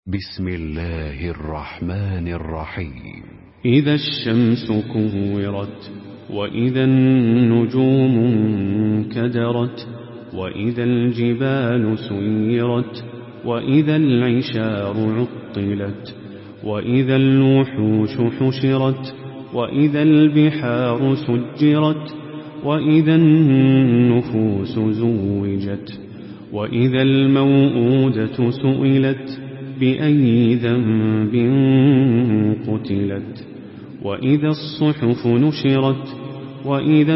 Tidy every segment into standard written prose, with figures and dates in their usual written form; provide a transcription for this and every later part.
بسم الله الرحمن الرحيم. إذا الشمس كورت، وإذا النجوم انكدرت، وإذا الجبال سيرت، وإذا العشار عطلت، وإذا الوحوش حشرت، وإذا البحار سجرت، وإذا النفوس زوجت، وإذا الموءودة سئلت بأي ذنب قتلت، وإذا الصحف نشرت، وإذا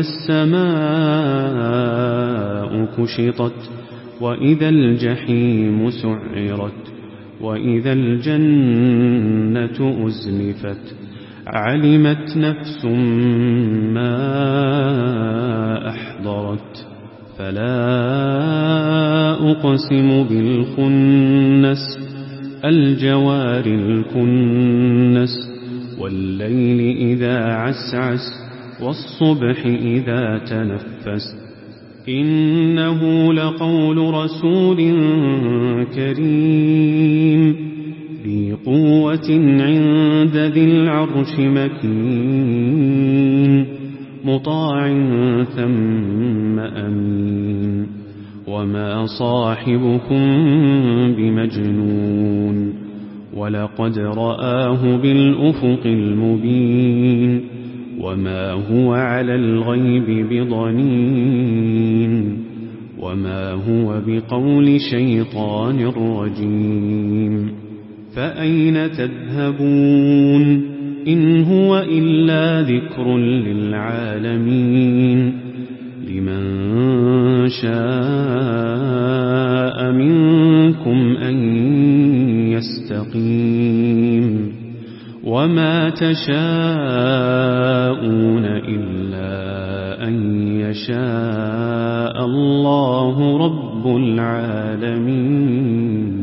السماء كشطت، وإذا الجحيم سعرت، وإذا الجنة أزلفت، علمت نفس ما أحضرت. فلا أقسم بالخنس، الجوار الكنس، والليل إذا عسعس، والصبح إذا تنفس، إنه لقول رسول كريم ذي قوة عند ذي العرش مكين، مطاع ثم أمين، وما صاحبكم بمجنون، ولقد رآه بالأفق المبين، وما هو على الغيب بضنين، وما هو بقول شيطان رجيم. فأين تذهبون؟ إن هو إلا ذكر للعالمين، لمن شاء منكم أن يستقيم، وما تشاءون إلا أن يشاء الله رب العالمين.